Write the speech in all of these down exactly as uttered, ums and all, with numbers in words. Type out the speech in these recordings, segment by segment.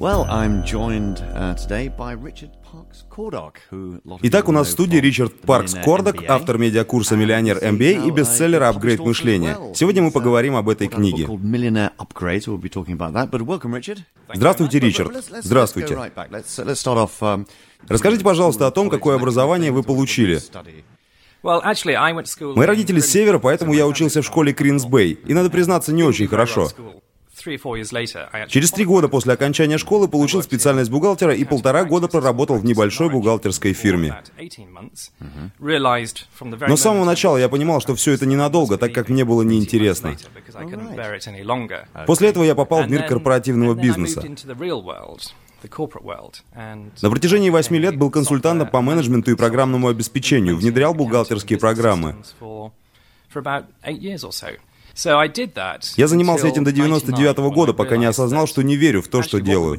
Итак, у нас в студии Ричард Паркс Кордок, автор медиакурса «Миллионер эм би эй» и бестселлера «Апгрейд мышления». Сегодня мы поговорим об этой книге. Здравствуйте, Ричард. Здравствуйте. Расскажите, пожалуйста, о том, какое образование вы получили. Мои родители с севера, поэтому я учился в школе Квинс-Бэй, и, надо признаться, не очень хорошо. Через три года после окончания школы получил специальность бухгалтера и полтора года проработал в небольшой бухгалтерской фирме. Но с самого начала я понимал, что все это ненадолго, так как мне было неинтересно. После этого я попал в мир корпоративного бизнеса. На протяжении восьми лет был консультантом по менеджменту и программному обеспечению, внедрял бухгалтерские программы. Я занимался этим до девяносто девятого года, пока не осознал, что не верю в то, что делаю.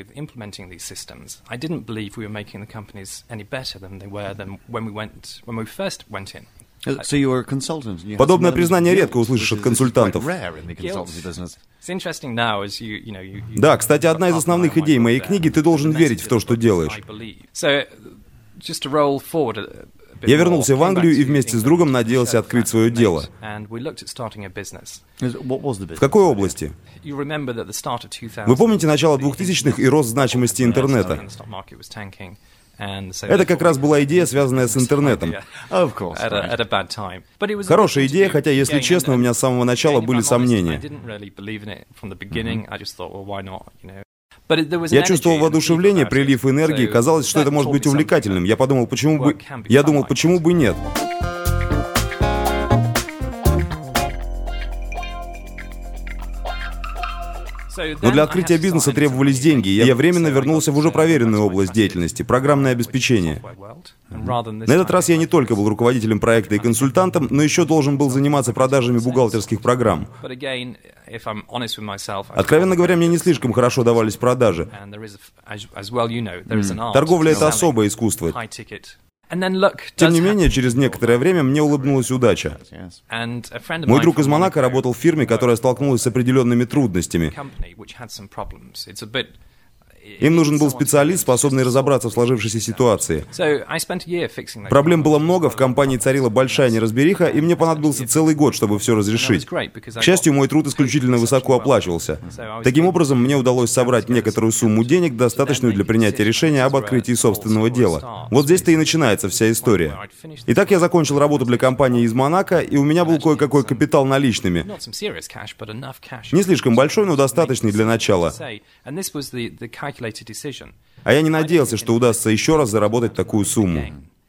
Подобное признание редко услышишь от консультантов. Да, кстати, одна из основных идей моей книги — ты должен верить в то, что делаешь. Я вернулся в Англию и вместе с другом надеялся открыть свое дело. В какой области? Вы помните начало двухтысячных и рост значимости интернета? Это как раз была идея, связанная с интернетом. Хорошая идея, хотя, если честно, у меня с самого начала были сомнения. Я чувствовал воодушевление, прилив энергии, казалось, что это может быть увлекательным. Я подумал, почему бы... Я думал, почему бы нет? Но для открытия бизнеса требовались деньги, и я временно вернулся в уже проверенную область деятельности — программное обеспечение. На этот раз я не только был руководителем проекта и консультантом, но еще должен был заниматься продажами бухгалтерских программ. Откровенно говоря, мне не слишком хорошо давались продажи. Торговля — это особое искусство. Тем не менее, через некоторое время мне улыбнулась удача. Мой друг из Монако работал в фирме, которая столкнулась с определенными трудностями. Им нужен был специалист, способный разобраться в сложившейся ситуации. Проблем было много, в компании царила большая неразбериха, и мне понадобился целый год, чтобы все разрешить. К счастью, мой труд исключительно высоко оплачивался. Таким образом, мне удалось собрать некоторую сумму денег, достаточную для принятия решения об открытии собственного дела. Вот здесь-то и начинается вся история. Итак, я закончил работу для компании из Монако, и у меня был кое-какой капитал наличными. Не слишком большой, но достаточный для начала. А я не надеялся, что удастся еще раз заработать такую сумму.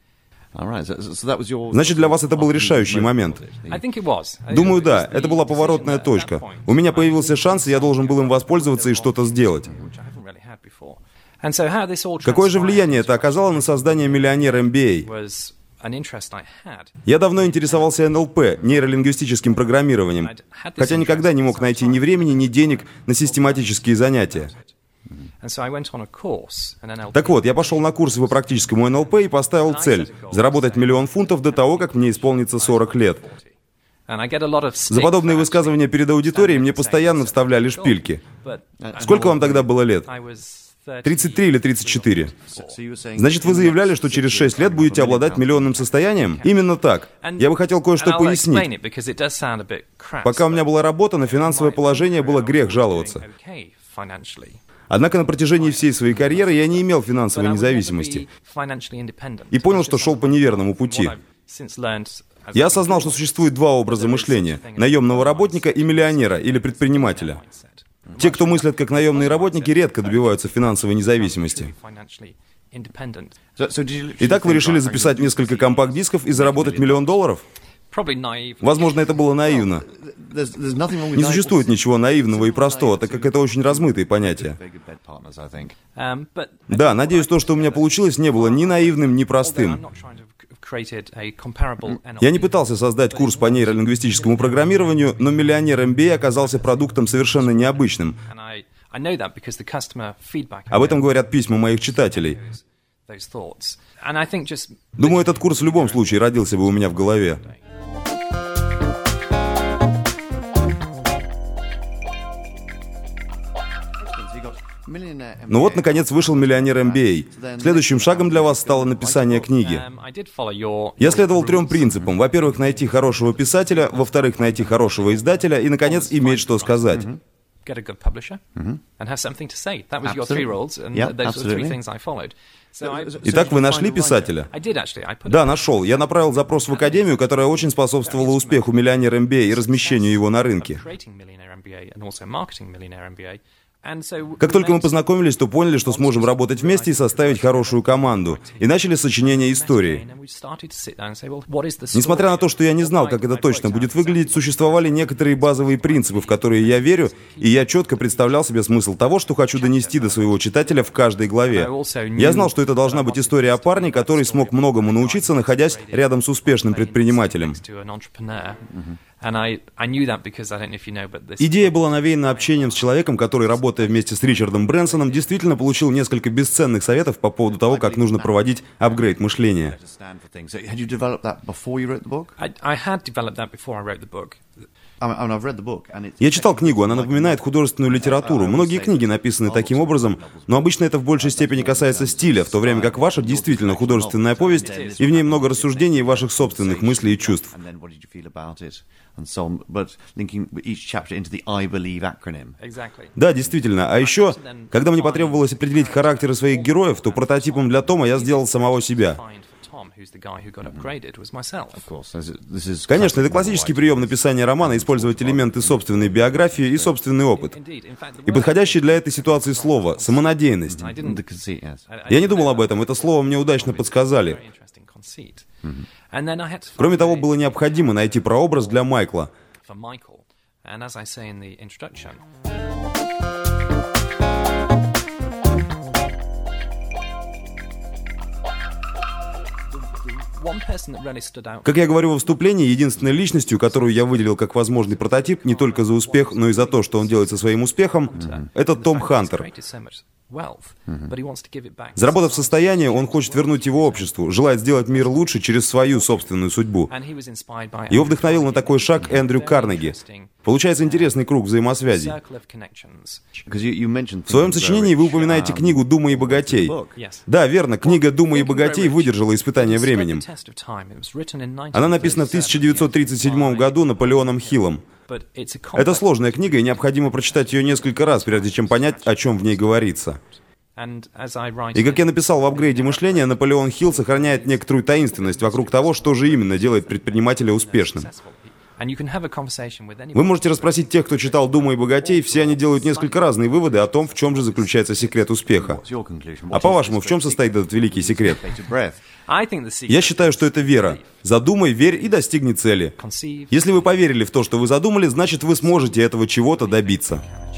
Значит, для вас это был решающий момент? Думаю, да. Это была поворотная точка. У меня появился шанс, и я должен был им воспользоваться и что-то сделать. Какое же влияние это оказало на создание «Миллионер эм би эй»? Я давно интересовался эн эл пи, нейролингвистическим программированием, хотя никогда не мог найти ни времени, ни денег на систематические занятия. Так вот, я пошел на курсы по практическому эн эл пи и поставил цель — заработать миллион фунтов до того, как мне исполнится сорок лет. За подобные высказывания перед аудиторией мне постоянно вставляли шпильки. Сколько вам тогда было лет? тридцать три или тридцать четыре. Значит, вы заявляли, что через шесть лет будете обладать миллионным состоянием? Именно так. Я бы хотел кое-что пояснить. Пока у меня была работа, на финансовое положение было грех жаловаться. Однако на протяжении всей своей карьеры я не имел финансовой независимости и понял, что шел по неверному пути. Я осознал, что существует два образа мышления — наемного работника и миллионера или предпринимателя. Те, кто мыслят как наемные работники, редко добиваются финансовой независимости. Итак, вы решили записать несколько компакт-дисков и заработать миллион долларов? Возможно, это было наивно. Не существует ничего наивного и простого, так как это очень размытые понятия. Да, надеюсь, то, что у меня получилось, не было ни наивным, ни простым. Я не пытался создать курс по нейролингвистическому программированию, но «Миллионер эм би эй» оказался продуктом совершенно необычным. Об этом говорят письма моих читателей. Думаю, этот курс в любом случае родился бы у меня в голове. Ну вот, наконец, вышел «Миллионер эм би эй». Следующим шагом для вас стало написание книги. Я следовал трем принципам. Во-первых, найти хорошего писателя, во-вторых, найти хорошего издателя и, наконец, иметь что сказать. Get a good publisher mm-hmm. and have something to say. That was your three rules, and yep, those were the three things I followed. So I, Итак, вы нашли писателя? I did actually. I put да, нашел. Я направил запрос в академию, которая очень способствовала успеху «Миллионер эм би эй» и размещению его на рынке. Как только мы познакомились, то поняли, что сможем работать вместе и составить хорошую команду. И начали сочинение истории. Несмотря на то, что я не знал, как это точно будет выглядеть, существовали некоторые базовые принципы, в которые я верю, и я четко представлял себе смысл того, что хочу донести до своего читателя в каждой главе. Я знал, что это должна быть история о парне, который смог многому научиться, находясь рядом с успешным предпринимателем. Идея была навеяна общением с человеком, который, работая вместе с Ричардом Брэнсоном, действительно получил несколько бесценных советов по поводу того, как нужно проводить апгрейд мышления. Я читал книгу, она напоминает художественную литературу. Многие книги написаны таким образом, но обычно это в большей степени касается стиля, в то время как ваша действительно художественная повесть, и в ней много рассуждений ваших собственных мыслей и чувств. Да, действительно. А еще, когда мне потребовалось определить характеры своих героев, то прототипом для Тома я сделал самого себя. Конечно, это классический прием написания романа — использовать элементы собственной биографии и собственный опыт. И подходящее для этой ситуации слово — самонадеянность. Я не думал об этом, это слово мне удачно подсказали. Кроме того, было необходимо найти прообраз для Майкла. Как я говорю во вступлении, единственной личностью, которую я выделил как возможный прототип не только за успех, но и за то, что он делает со своим успехом, mm-hmm. это Том Хантер. Заработав состояние, он хочет вернуть его обществу, желает сделать мир лучше через свою собственную судьбу. Его вдохновил на такой шаг Эндрю Карнеги. Получается интересный круг взаимосвязей. В своем сочинении вы упоминаете книгу «Думай и богатей». Да, верно, книга «Думай и богатей» выдержала испытание временем. Она написана в тысяча девятьсот тридцать седьмом году Наполеоном Хиллом. Это сложная книга, и необходимо прочитать ее несколько раз, прежде чем понять, о чем в ней говорится. И как я написал в апгрейде мышления, Наполеон Хилл сохраняет некоторую таинственность вокруг того, что же именно делает предпринимателя успешным. Вы можете расспросить тех, кто читал «Думай и богатей», все они делают несколько разные выводы о том, в чем же заключается секрет успеха. А по-вашему, в чем состоит этот великий секрет? Я считаю, что это вера. Задумай, верь и достигни цели. Если вы поверили в то, что вы задумали, значит, вы сможете этого чего-то добиться.